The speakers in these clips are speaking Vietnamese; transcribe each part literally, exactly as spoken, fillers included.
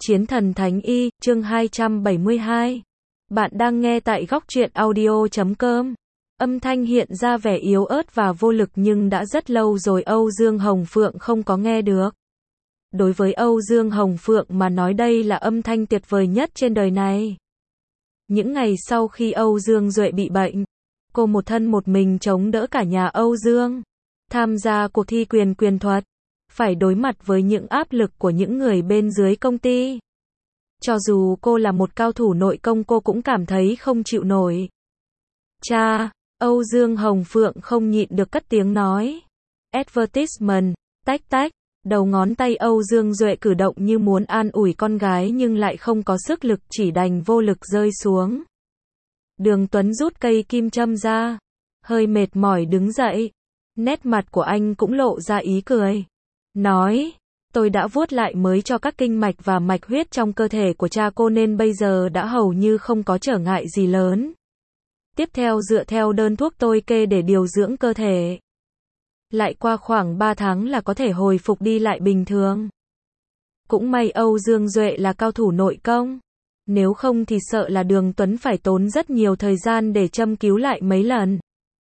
Chiến thần Thánh Y, chương hai trăm bảy mươi hai. Bạn đang nghe tại góc truyện audio chấm com. Âm thanh hiện ra vẻ yếu ớt và vô lực nhưng đã rất lâu rồi Âu Dương Hồng Phượng không có nghe được. Đối với Âu Dương Hồng Phượng mà nói đây là âm thanh tuyệt vời nhất trên đời này. Những ngày sau khi Âu Dương Duệ bị bệnh, cô một thân một mình chống đỡ cả nhà Âu Dương, tham gia cuộc thi quyền quyền thuật, phải đối mặt với những áp lực của những người bên dưới công ty. Cho dù cô là một cao thủ nội công cô cũng cảm thấy không chịu nổi. Cha, Âu Dương Hồng Phượng không nhịn được cất tiếng nói. Advertisement, tách tách, đầu ngón tay Âu Dương Duệ cử động như muốn an ủi con gái nhưng lại không có sức lực, chỉ đành vô lực rơi xuống. Đường Tuấn rút cây kim châm ra, hơi mệt mỏi đứng dậy. Nét mặt của anh cũng lộ ra ý cười. Nói, tôi đã vuốt lại mới cho các kinh mạch và mạch huyết trong cơ thể của cha cô nên bây giờ đã hầu như không có trở ngại gì lớn. Tiếp theo dựa theo đơn thuốc tôi kê để điều dưỡng cơ thể. Lại qua khoảng ba tháng là có thể hồi phục đi lại bình thường. Cũng may Âu Dương Duệ là cao thủ nội công. Nếu không thì sợ là Đường Tuấn phải tốn rất nhiều thời gian để châm cứu lại mấy lần.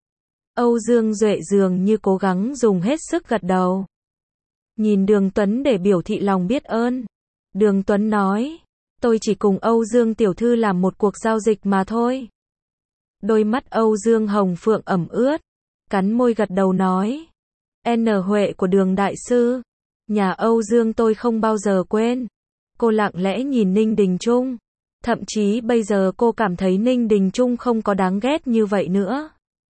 Âu Dương Duệ dường như cố gắng dùng hết sức gật đầu. Nhìn Đường Tuấn để biểu thị lòng biết ơn. Đường Tuấn nói, tôi chỉ cùng Âu Dương tiểu thư làm một cuộc giao dịch mà thôi. Đôi mắt Âu Dương Hồng Phượng ẩm ướt, cắn môi gật đầu nói, N Huệ của Đường đại sư, nhà Âu Dương tôi không bao giờ quên. Cô lặng lẽ nhìn Ninh Đình Trung, thậm chí bây giờ cô cảm thấy Ninh Đình Trung không có đáng ghét như vậy nữa.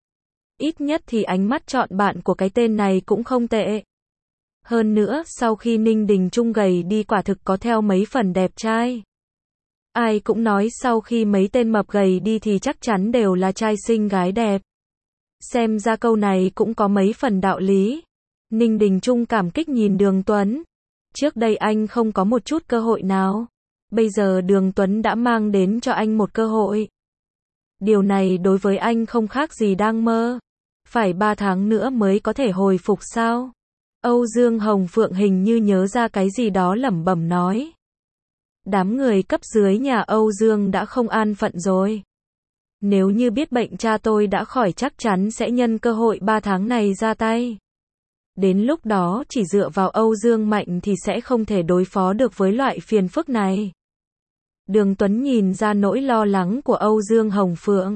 Ít nhất thì ánh mắt chọn bạn của cái tên này cũng không tệ. Hơn nữa, sau khi Ninh Đình Trung gầy đi quả thực có theo mấy phần đẹp trai. Ai cũng nói sau khi mấy tên mập gầy đi thì chắc chắn đều là trai xinh gái đẹp. Xem ra câu này cũng có mấy phần đạo lý. Ninh Đình Trung cảm kích nhìn Đường Tuấn. Trước đây anh không có một chút cơ hội nào. Bây giờ Đường Tuấn đã mang đến cho anh một cơ hội. Điều này đối với anh không khác gì đang mơ. Phải ba tháng nữa mới có thể hồi phục sao? Âu Dương Hồng Phượng hình như nhớ ra cái gì đó lẩm bẩm nói. Đám người cấp dưới nhà Âu Dương đã không an phận rồi. Nếu như biết bệnh cha tôi đã khỏi chắc chắn sẽ nhân cơ hội ba tháng này ra tay. Đến lúc đó chỉ dựa vào Âu Dương mạnh thì sẽ không thể đối phó được với loại phiền phức này. Đường Tuấn nhìn ra nỗi lo lắng của Âu Dương Hồng Phượng.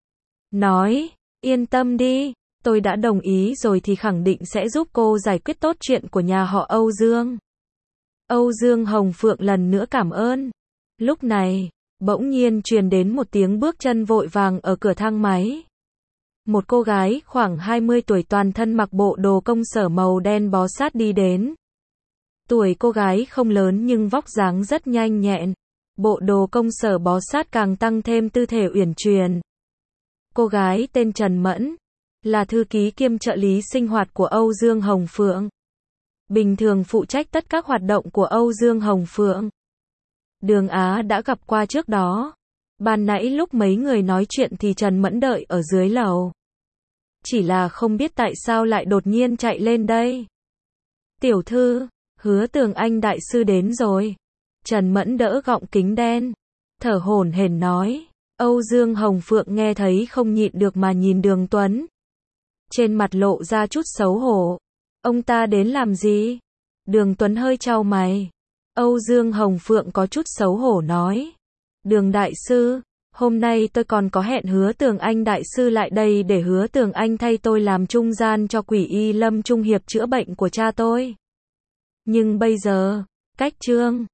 Nói, yên tâm đi. Tôi đã đồng ý rồi thì khẳng định sẽ giúp cô giải quyết tốt chuyện của nhà họ Âu Dương. Âu Dương Hồng Phượng lần nữa cảm ơn. Lúc này, bỗng nhiên truyền đến một tiếng bước chân vội vàng ở cửa thang máy. Một cô gái khoảng hai mươi tuổi toàn thân mặc bộ đồ công sở màu đen bó sát đi đến. Tuổi cô gái không lớn nhưng vóc dáng rất nhanh nhẹn. Bộ đồ công sở bó sát càng tăng thêm tư thể uyển chuyển. Cô gái tên Trần Mẫn, là thư ký kiêm trợ lý sinh hoạt của Âu Dương Hồng Phượng. Bình thường phụ trách tất các hoạt động của Âu Dương Hồng Phượng. Đường Á đã gặp qua trước đó. Ban nãy lúc mấy người nói chuyện thì Trần Mẫn đợi ở dưới lầu. Chỉ là không biết tại sao lại đột nhiên chạy lên đây. Tiểu thư, Hứa Tường Anh đại sư đến rồi. Trần Mẫn đỡ gọng kính đen, thở hổn hển nói. Âu Dương Hồng Phượng nghe thấy không nhịn được mà nhìn Đường Tuấn. Trên mặt lộ ra chút xấu hổ. Ông ta đến làm gì? Đường Tuấn hơi chau mày. Âu Dương Hồng Phượng có chút xấu hổ nói. Đường đại sư, hôm nay tôi còn có hẹn Hứa Tường Anh đại sư lại đây để Hứa Tường Anh thay tôi làm trung gian cho Quỷ Y Lâm Trung Hiệp chữa bệnh của cha tôi. Nhưng bây giờ, cách trương,